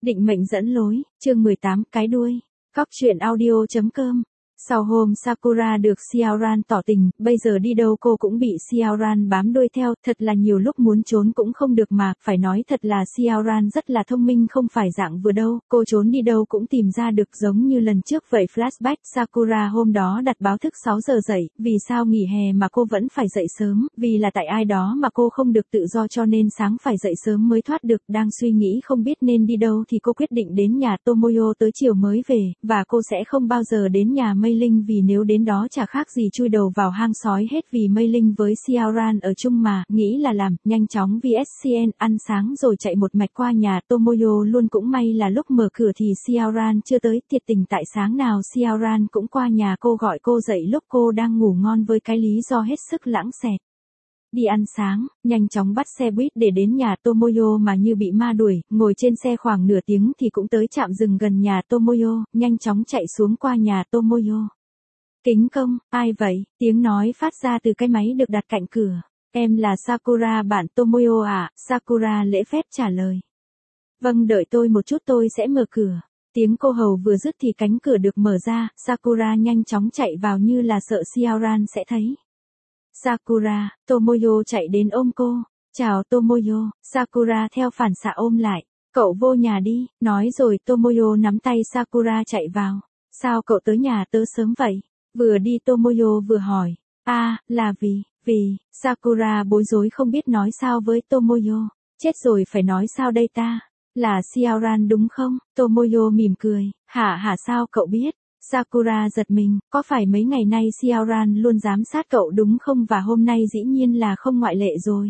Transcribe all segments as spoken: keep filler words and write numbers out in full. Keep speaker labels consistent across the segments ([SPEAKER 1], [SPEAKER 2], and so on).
[SPEAKER 1] Định mệnh dẫn lối, chương mười tám, cái đuôi. Cóc truyện audio chấm com. Sau hôm Sakura được Xiaoran tỏ tình, bây giờ đi đâu cô cũng bị Xiaoran bám đuôi theo, thật là nhiều lúc muốn trốn cũng không được mà, phải nói thật là Xiaoran rất là thông minh không phải dạng vừa đâu, cô trốn đi đâu cũng tìm ra được giống như lần trước vậy. Flashback, Sakura hôm đó đặt báo thức sáu giờ dậy, vì sao nghỉ hè mà cô vẫn phải dậy sớm, vì là tại ai đó mà cô không được tự do cho nên sáng phải dậy sớm mới thoát được, đang suy nghĩ không biết nên đi đâu thì cô quyết định đến nhà Tomoyo tới chiều mới về, và cô sẽ không bao giờ đến nhà Mây Linh vì nếu đến đó chả khác gì chui đầu vào hang sói hết vì Mây Linh với Xiaoran ở chung mà, nghĩ là làm, nhanh chóng vê ét xê en ăn sáng rồi chạy một mạch qua nhà Tomoyo luôn. Cũng may là lúc mở cửa thì Xiaoran chưa tới, thiệt tình tại sáng nào Xiaoran cũng qua nhà cô gọi cô dậy lúc cô đang ngủ ngon với cái lý do hết sức lãng xẹt. Đi ăn sáng, nhanh chóng bắt xe buýt để đến nhà Tomoyo mà như bị ma đuổi, ngồi trên xe khoảng nửa tiếng thì cũng tới trạm dừng gần nhà Tomoyo, nhanh chóng chạy xuống qua nhà Tomoyo. Kính công, ai vậy? Tiếng nói phát ra từ cái máy được đặt cạnh cửa. Em là Sakura bạn Tomoyo à? Sakura lễ phép trả lời. Vâng, đợi tôi một chút tôi sẽ mở cửa. Tiếng cô hầu vừa dứt thì cánh cửa được mở ra, Sakura nhanh chóng chạy vào như là sợ Xiaoran sẽ thấy. Sakura, Tomoyo chạy đến ôm cô. Chào Tomoyo, Sakura theo phản xạ ôm lại. Cậu vô nhà đi, nói rồi Tomoyo nắm tay Sakura chạy vào. Sao cậu tới nhà tớ sớm vậy? Vừa đi Tomoyo vừa hỏi. À, là vì, vì, Sakura bối rối không biết nói sao với Tomoyo. Chết rồi phải nói sao đây ta? Là Xiaoran đúng không? Tomoyo mỉm cười. Hả hả sao cậu biết? Sakura giật mình, có phải mấy ngày nay Xiaoran luôn giám sát cậu đúng không và hôm nay dĩ nhiên là không ngoại lệ rồi.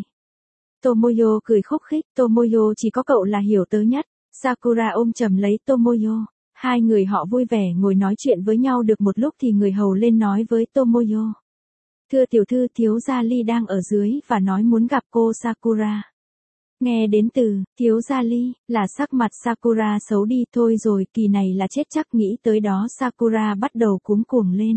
[SPEAKER 1] Tomoyo cười khúc khích, Tomoyo chỉ có cậu là hiểu tớ nhất. Sakura ôm chầm lấy Tomoyo. Hai người họ vui vẻ ngồi nói chuyện với nhau được một lúc thì người hầu lên nói với Tomoyo. Thưa tiểu thư, thiếu gia Ly đang ở dưới và nói muốn gặp cô Sakura. Nghe đến từ, thiếu gia Ly, là sắc mặt Sakura xấu đi. Thôi rồi, kỳ này là chết chắc, nghĩ tới đó Sakura bắt đầu cuống cuồng lên.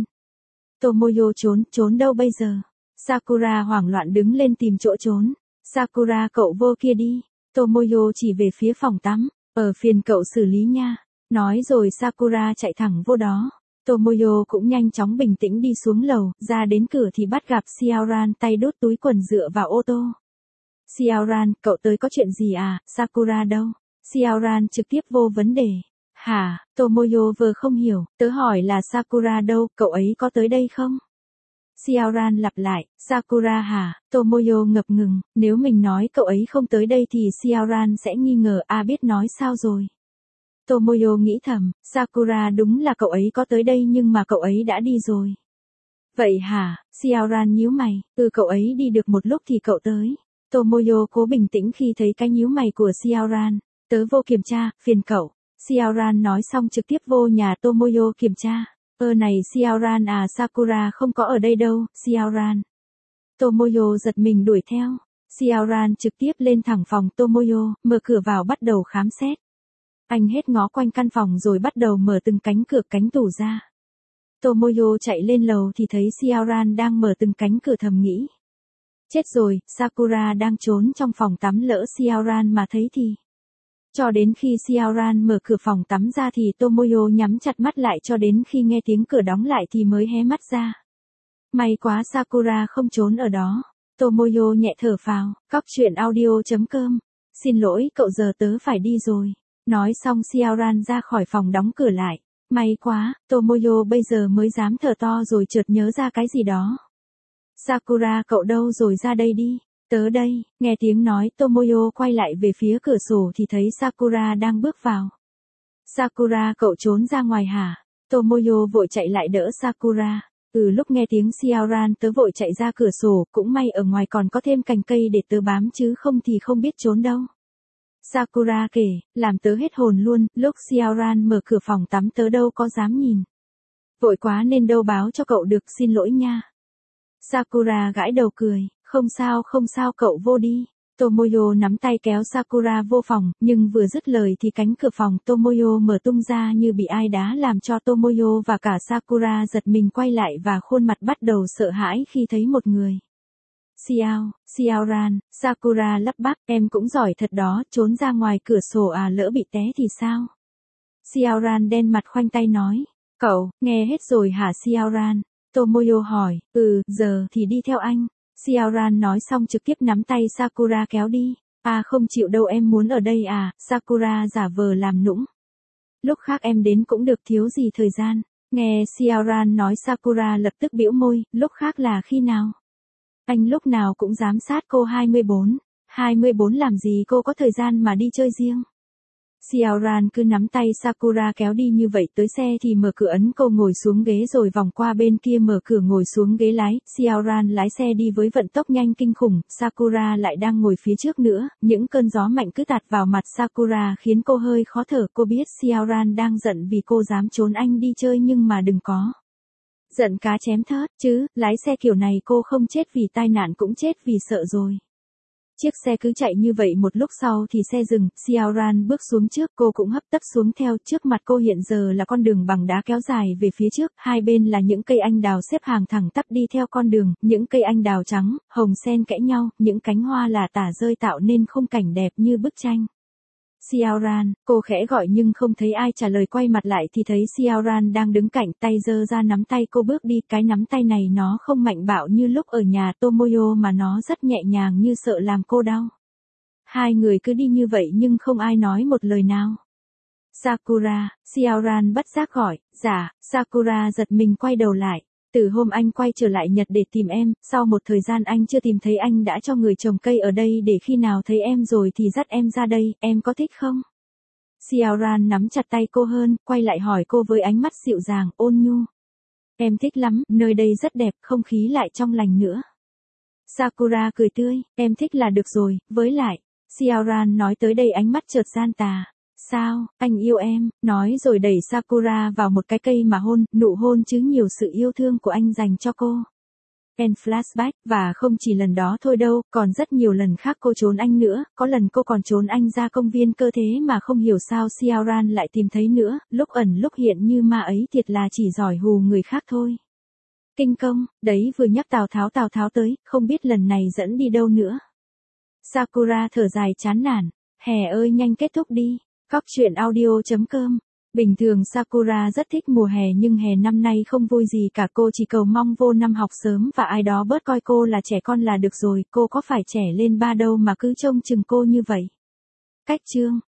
[SPEAKER 1] Tomoyo trốn, trốn đâu bây giờ? Sakura hoảng loạn đứng lên tìm chỗ trốn. Sakura cậu vô kia đi. Tomoyo chỉ về phía phòng tắm, ở phiền cậu xử lý nha. Nói rồi Sakura chạy thẳng vô đó. Tomoyo cũng nhanh chóng bình tĩnh đi xuống lầu, ra đến cửa thì bắt gặp Xiaoran tay đút túi quần dựa vào ô tô. Xiaoran, cậu tới có chuyện gì à? Sakura đâu? Xiaoran trực tiếp vô vấn đề. Hả? Tomoyo vừa không hiểu, tớ hỏi là Sakura đâu, cậu ấy có tới đây không? Xiaoran lặp lại, Sakura hả? Tomoyo ngập ngừng, nếu mình nói cậu ấy không tới đây thì Xiaoran sẽ nghi ngờ, à biết nói sao rồi. Tomoyo nghĩ thầm, Sakura đúng là cậu ấy có tới đây nhưng mà cậu ấy đã đi rồi. Vậy hả? Xiaoran nhíu mày, ừ cậu ấy đi được một lúc thì cậu tới. Tomoyo cố bình tĩnh khi thấy cái nhíu mày của Xiaoran. Tớ vô kiểm tra, phiền cậu. Xiaoran nói xong trực tiếp vô nhà Tomoyo kiểm tra. Ơ này Xiaoran à, Sakura không có ở đây đâu, Xiaoran. Tomoyo giật mình đuổi theo. Xiaoran trực tiếp lên thẳng phòng Tomoyo, mở cửa vào bắt đầu khám xét. Anh hết ngó quanh căn phòng rồi bắt đầu mở từng cánh cửa cánh tủ ra. Tomoyo chạy lên lầu thì thấy Xiaoran đang mở từng cánh cửa thầm nghĩ. Chết rồi, Sakura đang trốn trong phòng tắm lỡ Xiaoran mà thấy thì. Cho đến khi Xiaoran mở cửa phòng tắm ra thì Tomoyo nhắm chặt mắt lại cho đến khi nghe tiếng cửa đóng lại thì mới hé mắt ra. May quá Sakura không trốn ở đó. Tomoyo nhẹ thở phào, cóc truyện audio chấm com. Xin lỗi cậu, giờ tớ phải đi rồi. Nói xong Xiaoran ra khỏi phòng đóng cửa lại. May quá, Tomoyo bây giờ mới dám thở to rồi chợt nhớ ra cái gì đó. Sakura cậu đâu rồi, ra đây đi. Tớ đây, nghe tiếng nói Tomoyo quay lại về phía cửa sổ thì thấy Sakura đang bước vào. Sakura cậu trốn ra ngoài hả? Tomoyo vội chạy lại đỡ Sakura. Ừ lúc nghe tiếng Xiaoran tớ vội chạy ra cửa sổ, cũng may ở ngoài còn có thêm cành cây để tớ bám chứ không thì không biết trốn đâu. Sakura kể, làm tớ hết hồn luôn, lúc Xiaoran mở cửa phòng tắm tớ đâu có dám nhìn. Vội quá nên đâu báo cho cậu được, xin lỗi nha. Sakura gãi đầu cười, không sao không sao cậu vô đi. Tomoyo nắm tay kéo Sakura vô phòng, nhưng vừa dứt lời thì cánh cửa phòng Tomoyo mở tung ra như bị ai đá làm cho Tomoyo và cả Sakura giật mình quay lại và khuôn mặt bắt đầu sợ hãi khi thấy một người. Xiao, Xiaoran, Sakura lắp bắp, em cũng giỏi thật đó, trốn ra ngoài cửa sổ à, lỡ bị té thì sao? Xiaoran đen mặt khoanh tay nói, cậu, nghe hết rồi hả Xiaoran? Tomoyo hỏi, ừ, giờ thì đi theo anh. Xiaoran nói xong trực tiếp nắm tay Sakura kéo đi. À không chịu đâu, em muốn ở đây à, Sakura giả vờ làm nũng. Lúc khác em đến cũng được, thiếu gì thời gian. Nghe Xiaoran nói Sakura lập tức bĩu môi, lúc khác là khi nào? Anh lúc nào cũng giám sát cô hai mươi bốn. hai mươi bốn làm gì cô có thời gian mà đi chơi riêng. Xiaoran cứ nắm tay Sakura kéo đi như vậy, tới xe thì mở cửa ấn cô ngồi xuống ghế rồi vòng qua bên kia mở cửa ngồi xuống ghế lái. Xiaoran lái xe đi với vận tốc nhanh kinh khủng, Sakura lại đang ngồi phía trước nữa, những cơn gió mạnh cứ tạt vào mặt Sakura khiến cô hơi khó thở. Cô biết Xiaoran đang giận vì cô dám trốn anh đi chơi nhưng mà đừng có giận cá chém thớt chứ, lái xe kiểu này cô không chết vì tai nạn cũng chết vì sợ rồi. Chiếc xe cứ chạy như vậy một lúc sau thì xe dừng, Xiaoran bước xuống trước, cô cũng hấp tấp xuống theo. Trước mặt cô hiện giờ là con đường bằng đá kéo dài về phía trước, hai bên là những cây anh đào xếp hàng thẳng tắp đi theo con đường, những cây anh đào trắng, hồng xen kẽ nhau, những cánh hoa là tả rơi tạo nên khung cảnh đẹp như bức tranh. Xiaoran, cô khẽ gọi nhưng không thấy ai trả lời, quay mặt lại thì thấy Xiaoran đang đứng cạnh, tay giơ ra nắm tay cô bước đi. Cái nắm tay này nó không mạnh bạo như lúc ở nhà Tomoyo mà nó rất nhẹ nhàng như sợ làm cô đau. Hai người cứ đi như vậy nhưng không ai nói một lời nào. Sakura, Xiaoran bất giác gọi, dạ, Sakura giật mình quay đầu lại. Từ hôm anh quay trở lại Nhật để tìm em, sau một thời gian anh chưa tìm thấy anh đã cho người trồng cây ở đây để khi nào thấy em rồi thì dắt em ra đây, em có thích không? Xiaoran nắm chặt tay cô hơn, quay lại hỏi cô với ánh mắt dịu dàng, ôn nhu. Em thích lắm, nơi đây rất đẹp, không khí lại trong lành nữa. Sakura cười tươi, em thích là được rồi, với lại, Xiaoran nói tới đây ánh mắt chợt gian tà. Sao, anh yêu em, nói rồi đẩy Sakura vào một cái cây mà hôn, nụ hôn chứa nhiều sự yêu thương của anh dành cho cô. En flashback, và không chỉ lần đó thôi đâu, còn rất nhiều lần khác cô trốn anh nữa, có lần cô còn trốn anh ra công viên cơ thế mà không hiểu sao Xiaoran lại tìm thấy nữa, lúc ẩn lúc hiện như ma ấy, thiệt là chỉ giỏi hù người khác thôi. Kinh công, đấy vừa nhắc Tào Tháo Tào Tháo tới, không biết lần này dẫn đi đâu nữa. Sakura thở dài chán nản, hè ơi nhanh kết thúc đi. Góc truyện audio chấm com. Bình thường Sakura rất thích mùa hè nhưng hè năm nay không vui gì cả, cô chỉ cầu mong vô năm học sớm và ai đó bớt coi cô là trẻ con là được rồi, cô có phải trẻ lên ba đâu mà cứ trông chừng cô như vậy. Cách chương